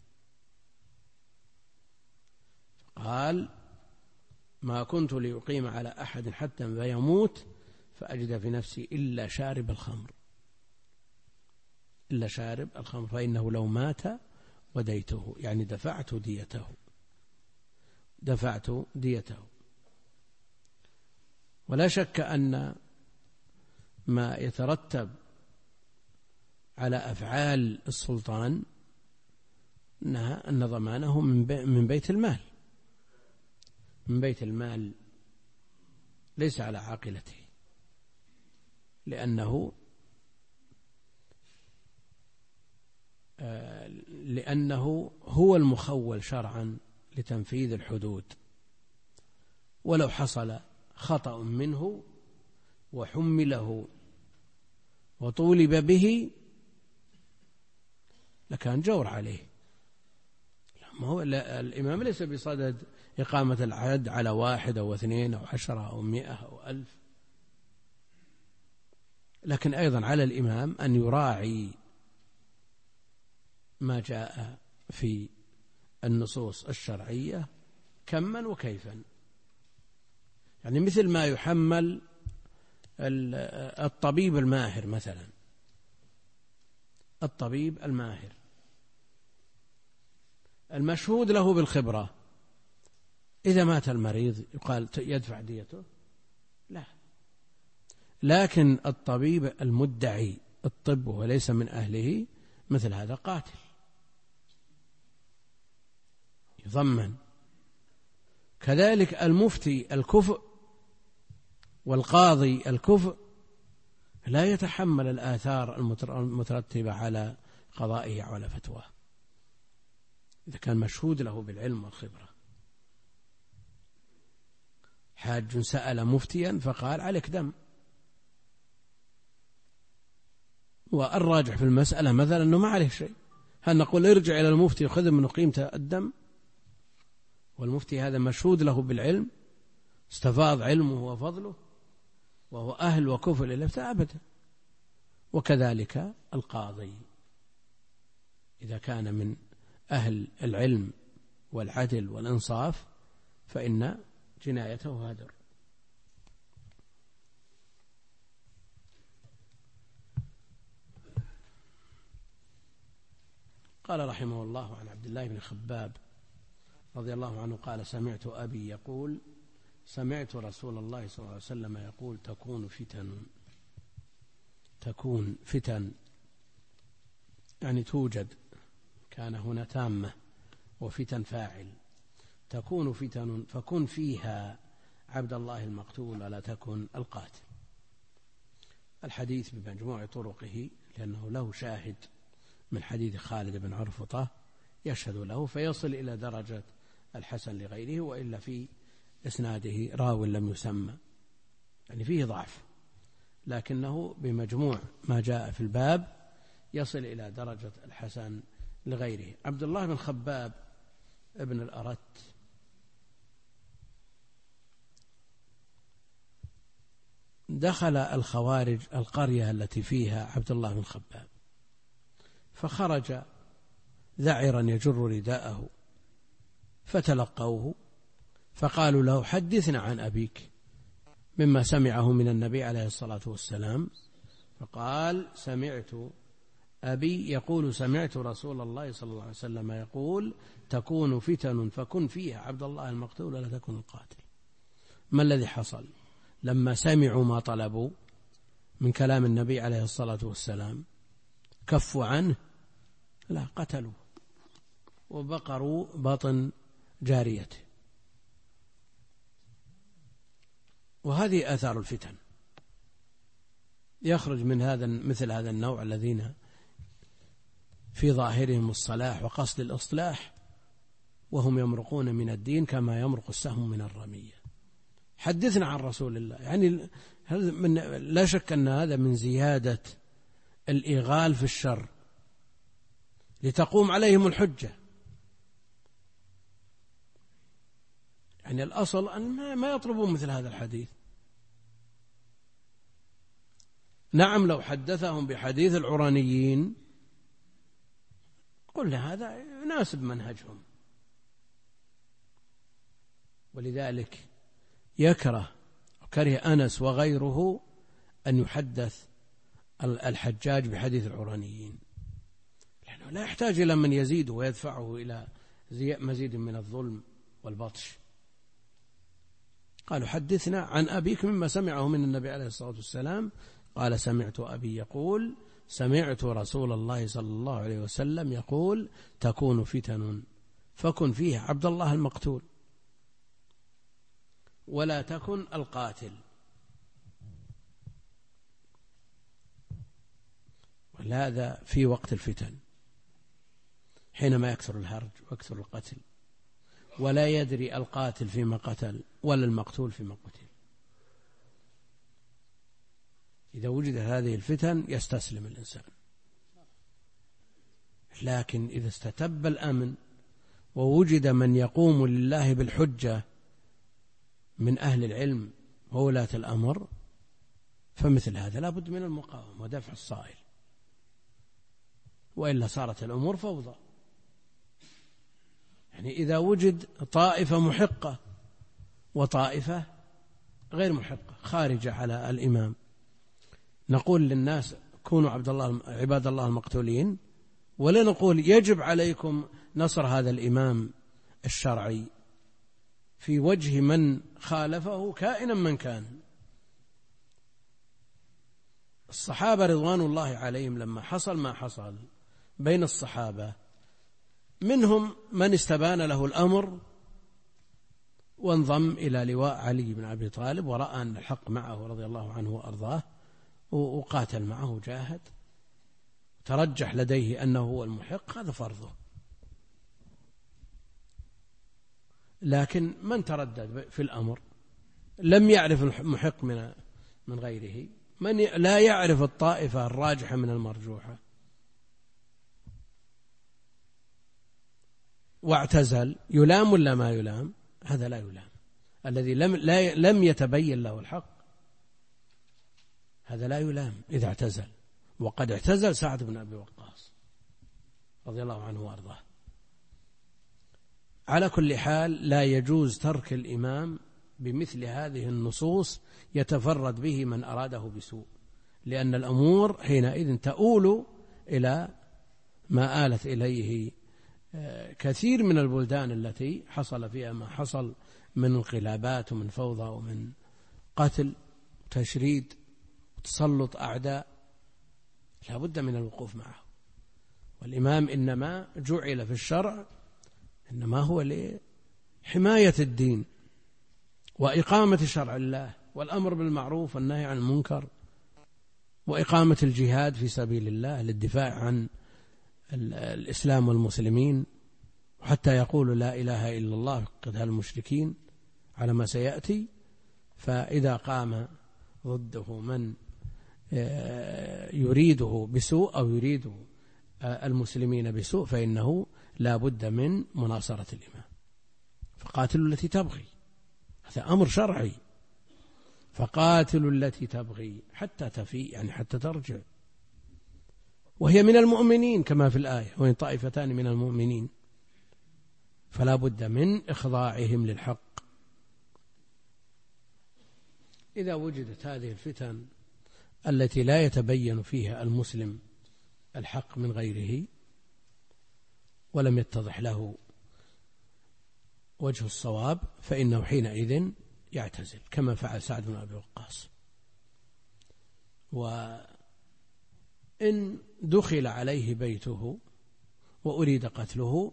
قال ما كنت لأقيم على أحد حتى فيموت فأجد في نفسي إلا شارب الخمر فإنه لو مات وديته، يعني دفعت ديته. ولا شك أن ما يترتب على أفعال السلطان أن ضمانه من بيت المال، ليس على عاقلته، لأنه هو المخول شرعا لتنفيذ الحدود، ولو حصل خطأ منه وحمله وطولب به لكان جور عليه. ما هو الإمام ليس بصدد إقامة الحد على 1 أو 2 أو 10 أو 100 أو 1000، لكن أيضا على الإمام أن يراعي ما جاء في النصوص الشرعية كما وكيفا. يعني مثل ما يحمل الطبيب الماهر مثلا، الطبيب الماهر المشهود له بالخبرة، إذا مات المريض يقال يدفع ديته؟ لا. لكن الطبيب المدعي الطب وليس من أهله مثل هذا قاتل يضمن. كذلك المفتي الكفء والقاضي الكفء لا يتحمل الآثار المترتبة على قضائه وعلى فتواه إذا كان مشهود له بالعلم والخبرة. حاج سأل مفتيا فقال عليك دم، والراجح في المسألة مثلا أنه ما عليه شيء، هل نقول ارجع إلى المفتي وخذ منه قيمة الدم؟ والمفتي هذا مشهود له بالعلم، استفاض علمه وفضله وهو أهل وكفل للإفتاء أبدا. وكذلك القاضي إذا كان من أهل العلم والعدل والإنصاف فإن جنايته هدر. قال رحمه الله عن عبد الله بن خباب رضي الله عنه قال سمعت أبي يقول سمعت رسول الله صلى الله عليه وسلم يقول تكون فتن يعني توجد، كان هنا تامة وفتن فاعل، تكون فتن فكن فيها عبد الله المقتول ولا تكن القاتل. الحديث بمجموع طرقه لأنه له شاهد من حديث خالد بن عرفطة يشهد له فيصل إلى درجة الحسن لغيره، وإلا في إسناده راو لم يسمى يعني فيه ضعف، لكنه بمجموع ما جاء في الباب يصل إلى درجة الحسن لغيره. عبد الله بن خباب ابن الأرت دخل الخوارج القرية التي فيها عبد الله بن خباب، فخرج ذعرا يجر رداءه فتلقوه فقالوا له حدثنا عن أبيك مما سمعه من النبي عليه الصلاة والسلام، فقال سمعت أبي يقول سمعت رسول الله صلى الله عليه وسلم يقول تكون فتن فكن فيها عبد الله المقتول ولا تكن القاتل. ما الذي حصل لما سمعوا ما طلبوا من كلام النبي عليه الصلاة والسلام؟ كفوا عنه؟ لا، قتلوا وبقروا بطن جاريته. وهذه آثار الفتن، يخرج من هذا مثل هذا النوع الذين في ظاهرهم الصلاح وقصد الإصلاح وهم يمرقون من الدين كما يمرق السهم من الرمية. حدثنا عن رسول الله، يعني لا شك أن هذا من زيادة الإغال في الشر لتقوم عليهم الحجة. يعني الأصل أن ما يطلبون مثل هذا الحديث. نعم لو حدثهم بحديث العرانيين قلنا هذا يناسب منهجهم، ولذلك كره أنس وغيره أن يحدث الحجاج بحديث العرانيين، لأنه لا يحتاج إلى من يزيد ويدفعه إلى مزيد من الظلم والبطش. قالوا حدثنا عن أبيك مما سمعه من النبي عليه الصلاة والسلام، قال سمعت أبي يقول سمعت رسول الله صلى الله عليه وسلم يقول تكون فتن فكن فيها عبد الله المقتول ولا تكن القاتل. هذا في وقت الفتن حينما يكثر الهرج ويكثر القتل، ولا يدري القاتل فيما قتل ولا المقتول فيما قتل. إذا وجدت هذه الفتن يستسلم الإنسان. لكن إذا استتب الأمن ووجد من يقوم لله بالحجة من أهل العلم وولاة الأمر، فمثل هذا لا بد من المقاومة ودفع الصائل، وإلا صارت الأمور فوضى. يعني إذا وجد طائفة محقة وطائفة غير محقة خارجة على الإمام، نقول للناس كونوا عباد الله المقتولين، ولا نقول يجب عليكم نصر هذا الإمام الشرعي في وجه من خالفه كائنا من كان. الصحابة رضوان الله عليهم لما حصل ما حصل بين الصحابة، منهم من استبان له الأمر وانضم إلى لواء علي بن أبي طالب ورأى أن الحق معه رضي الله عنه وأرضاه، وقاتل معه وجاهد، ترجح لديه أنه هو المحق، هذا فرضه. لكن من تردد في الأمر لم يعرف المحق من غيره، من لا يعرف الطائفة الراجحة من المرجوحة واعتزل، يلام ولا ما يلام؟ هذا لا يلام. الذي لم يتبين له الحق هذا لا يلام إذا اعتزل، وقد اعتزل سعد بن أبي وقاص رضي الله عنه وأرضاه. على كل حال لا يجوز ترك الإمام بمثل هذه النصوص يتفرد به من أراده بسوء، لأن الأمور حينئذ تؤول إلى ما آلت إليه كثير من البلدان التي حصل فيها ما حصل من انقلابات ومن فوضى ومن قتل وتشريد وتسلط أعداء. لا بد من الوقوف معه. والإمام إنما جعل في الشرع إنما هو لحماية الدين وإقامة شرع الله والأمر بالمعروف والنهي عن المنكر وإقامة الجهاد في سبيل الله للدفاع عن الإسلام والمسلمين، وحتى يقولوا لا إله إلا الله قتال المشركين على ما سيأتي. فإذا قام ضده من يريده بسوء أو يريد المسلمين بسوء فإنه لا بد من مناصرة الإمام. فقاتلوا التي تبغي، هذا أمر شرعي، فقاتلوا التي تبغي حتى تفي، يعني حتى ترجع، وهي من المؤمنين كما في الآية وإن طائفتان من المؤمنين، فلا بد من إخضاعهم للحق. إذا وجدت هذه الفتن التي لا يتبين فيها المسلم الحق من غيره ولم يتضح له وجه الصواب، فإنه حينئذ يعتزل كما فعل سعد بن أبي وقاص. وإن دخل عليه بيته وأريد قتله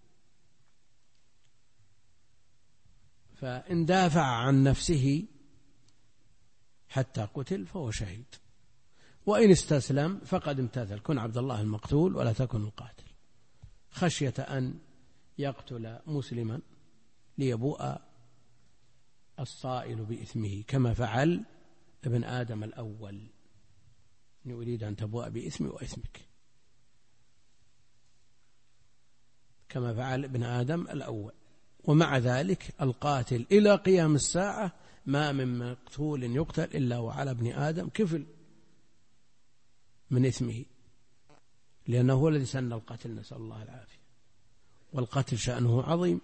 فإن دافع عن نفسه حتى قتل فهو شهيد، وإن استسلم فقد امتثل. كن عبد الله المقتول ولا تكن القاتل، خشية أن يقتل مسلما ليبوء الصائل بإثمه كما فعل ابن آدم الأول، إني أريد أن تبوء بإثمي وإثمك، كما فعل ابن آدم الأول. ومع ذلك القاتل إلى قيام الساعة ما من مقتول يقتل إلا وعلى ابن آدم كفل من إثمه، لأنه هو الذي سن القتل، نسأل الله العافية. والقتل شأنه عظيم،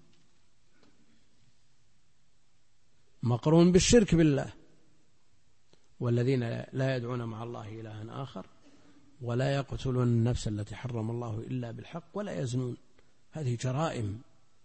مقرون بالشرك بالله، والذين لا يدعون مع الله إلها آخر ولا يقتلون النفس التي حرم الله إلا بالحق ولا يزنون، هذه جرائم.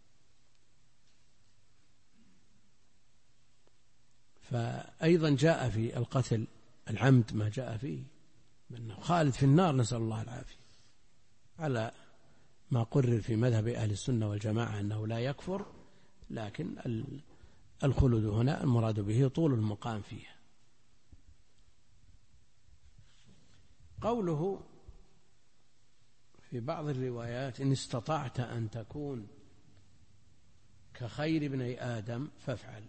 فأيضا جاء في القتل العمد ما جاء فيه أنه خالد في النار، نسأل الله العافية، على ما قرر في مذهب أهل السنة والجماعة أنه لا يكفر، لكن الخلود هنا المراد به طول المقام فيها. قوله في بعض الروايات إن استطعت أن تكون كخير ابني آدم فافعل.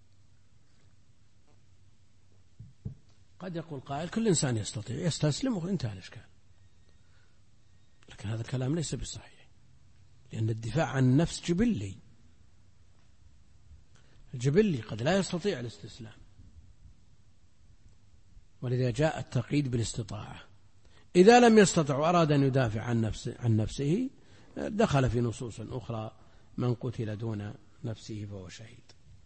قد يقول قائل كل إنسان يستطيع، يستسلم وانتهى الإشكال، لكن هذا الكلام ليس بالصحيح، لأن الدفاع عن النفس جبلي، الجبلي قد لا يستطيع الاستسلام، ولذا جاء التقييد بالاستطاعة. إذا لم يستطع وأراد أن يدافع عن نفسه دخل في نصوص أخرى: من قتل دون نفسه فهو شهيد.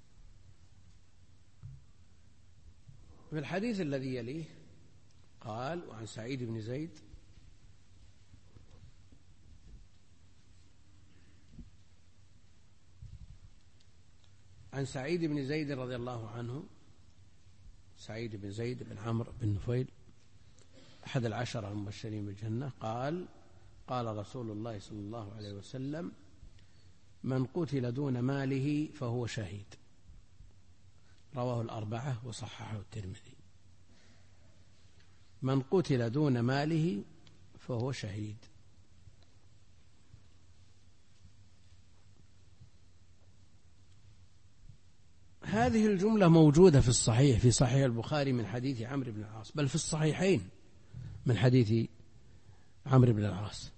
في الحديث الذي يليه قال: وعن سعيد بن زيد رضي الله عنه، سعيد بن زيد بن عمرو بن نفيل أحد العشرة المبشرين بالجنة، قال: قال رسول الله صلى الله عليه وسلم: من قتل دون ماله فهو شهيد. رواه الأربعة وصححه الترمذي. من قتل دون ماله فهو شهيد. هذه الجملة موجودة في الصحيح، في صحيح البخاري من حديث عمرو بن العاص، بل في الصحيحين من حديث عمرو بن العاص.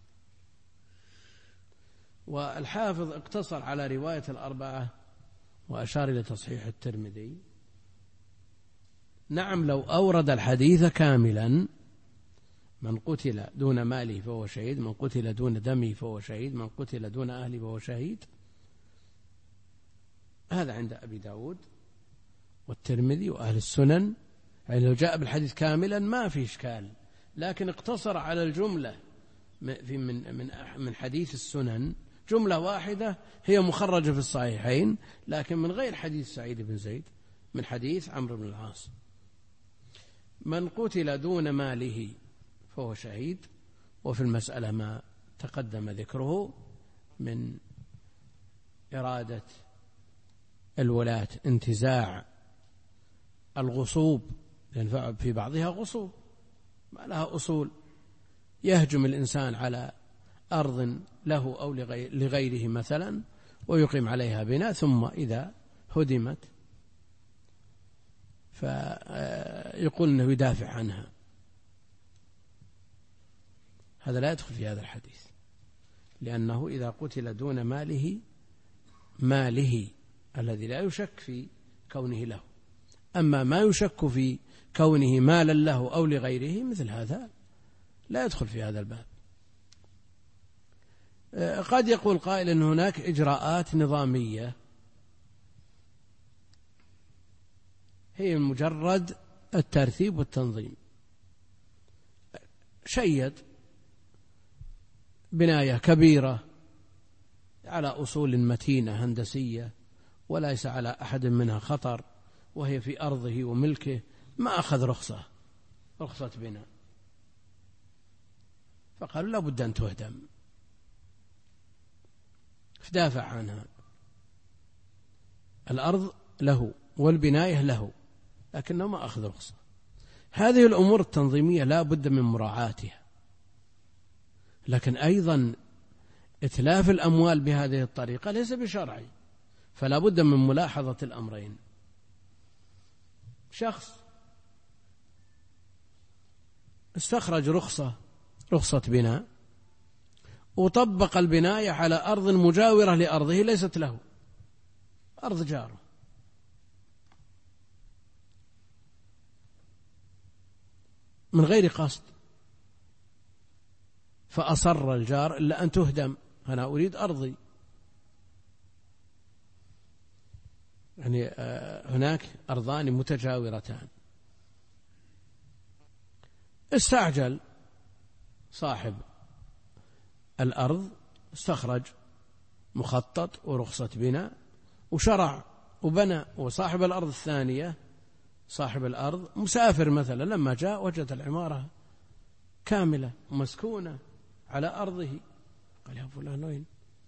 والحافظ اقتصر على رواية الأربعة وأشار إلى تصحيح الترمذي. نعم، لو أورد الحديث كاملا: من قتل دون ماله فهو شهيد، من قتل دون دمه فهو شهيد، من قتل دون أهله فهو شهيد، هذا عند أبي داود والترمذي وأهل السنن، يعني لو جاء بالحديث كاملا ما في إشكال، لكن اقتصر على الجملة من حديث السنن، جملة واحدة هي مخرجة في الصحيحين، لكن من غير حديث سعيد بن زيد، من حديث عمرو بن العاص: من قتل دون ماله فهو شهيد. وفي المسألة ما تقدم ذكره من إرادة الولاة انتزاع الغصوب، لأن في بعضها غصوب ما لها أصول، يهجم الإنسان على أرض له أو لغيره مثلا ويقيم عليها بناء، ثم إذا هدمت فيقول أنه يدافع عنها. هذا لا يدخل في هذا الحديث، لأنه إذا قتل دون ماله الذي لا يشك في كونه له، أما ما يشك في كونه مالا له أو لغيره مثل هذا لا يدخل في هذا الباب. قد يقول قائل أن هناك إجراءات نظامية هي مجرد الترتيب والتنظيم. شيد بناية كبيرة على أصول متينة هندسية وليس على أحد منها خطر، وهي في أرضه وملكه، ما أخذ رخصة بناء، فقالوا لا بد أن تهدم، فدافع عنها. الأرض له والبناية له، لكنه ما أخذ رخصة. هذه الأمور التنظيمية لا بد من مراعاتها، لكن أيضا إتلاف الأموال بهذه الطريقة ليس بشرعي، فلا بد من ملاحظة الأمرين. شخص استخرج رخصة بناء وطبق البناية على أرض مجاورة لأرضه ليست له، أرض جاره، من غير قصد، فأصر الجار إلا أن تهدم، أنا أريد أرضي. يعني هناك أرضان متجاورتان، استعجل صاحب الأرض، استخرج مخطط ورخصة بناء وشرع وبنى، وصاحب الأرض الثانية صاحب الأرض مسافر مثلا، لما جاء وجد العمارة كاملة مسكونة على أرضه، قال يا فلان وين؟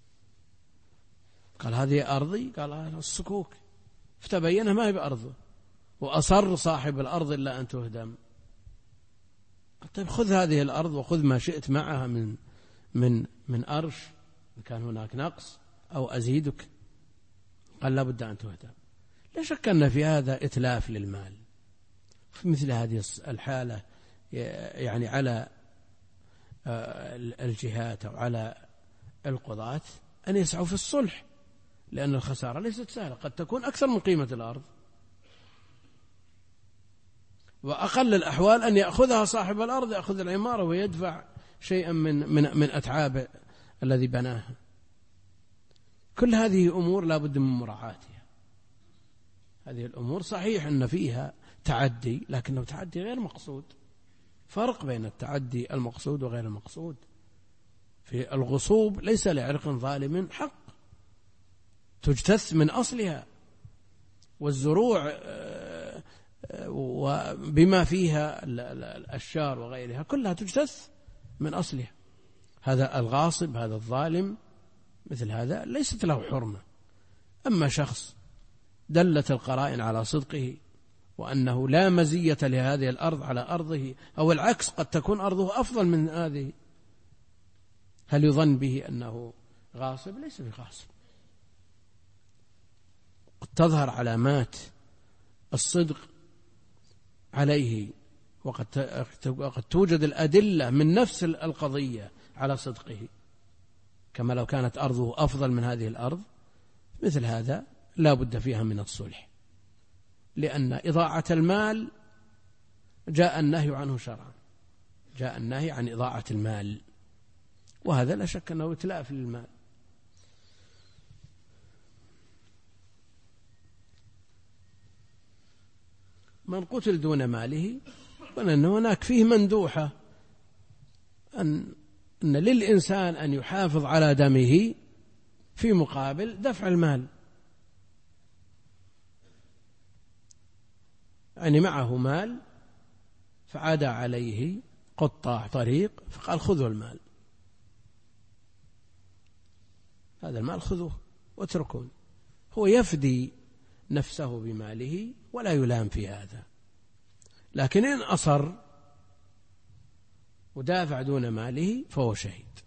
قال هذه أرضي، قال الصكوك، فتبينها ما هي بأرضه، وأصر صاحب الأرض إلا أن تهدم. طيب خذ هذه الأرض وخذ ما شئت معها من أرش إن كان هناك نقص أو أزيدك، قال لا بد أن تهدى. لا شك أن في هذا إتلاف للمال. في مثل هذه الحالة يعني على الجهات أو على القضاة أن يسعوا في الصلح، لأن الخسارة ليست سهلة، قد تكون أكثر من قيمة الأرض، وأقل الأحوال أن يأخذها صاحب الأرض، يأخذ العمارة ويدفع شيئا من أتعاب الذي بناها. كل هذه أمور لا بد من مراعاتها. هذه الأمور صحيح أن فيها تعدي، لكنه تعدي غير مقصود. فرق بين التعدي المقصود وغير المقصود. في الغصوب ليس لعرق ظالم حق، تجتث من أصلها، والزروع وبما فيها الأشجار وغيرها كلها تجتث من أصلها. هذا الغاصب، هذا الظالم، مثل هذا ليست له حرمة. أما شخص دلت القرائن على صدقه وأنه لا مزية لهذه الأرض على أرضه، أو العكس، قد تكون أرضه أفضل من هذه، هل يظن به أنه غاصب؟ ليس بغاصب. قد تظهر علامات الصدق عليه، وقد توجد الأدلة من نفس القضية على صدقه، كما لو كانت أرضه أفضل من هذه الأرض. مثل هذا لا بد فيها من الصلح، لأن إضاعة المال جاء النهي عنه شرعا، جاء النهي عن إضاعة المال، وهذا لا شك أنه إتلاف للمال. من قتل دون ماله، وأن هناك فيه مندوحة أن للإنسان أن يحافظ على دمه في مقابل دفع المال. يعني معه مال فعاد عليه قطاع طريق فقال خذوا المال، هذا المال خذوه واتركون. هو يفدي نفسه بماله ولا يلام في هذا، لكن إن أصر ودافع دون ماله فهو شهيد.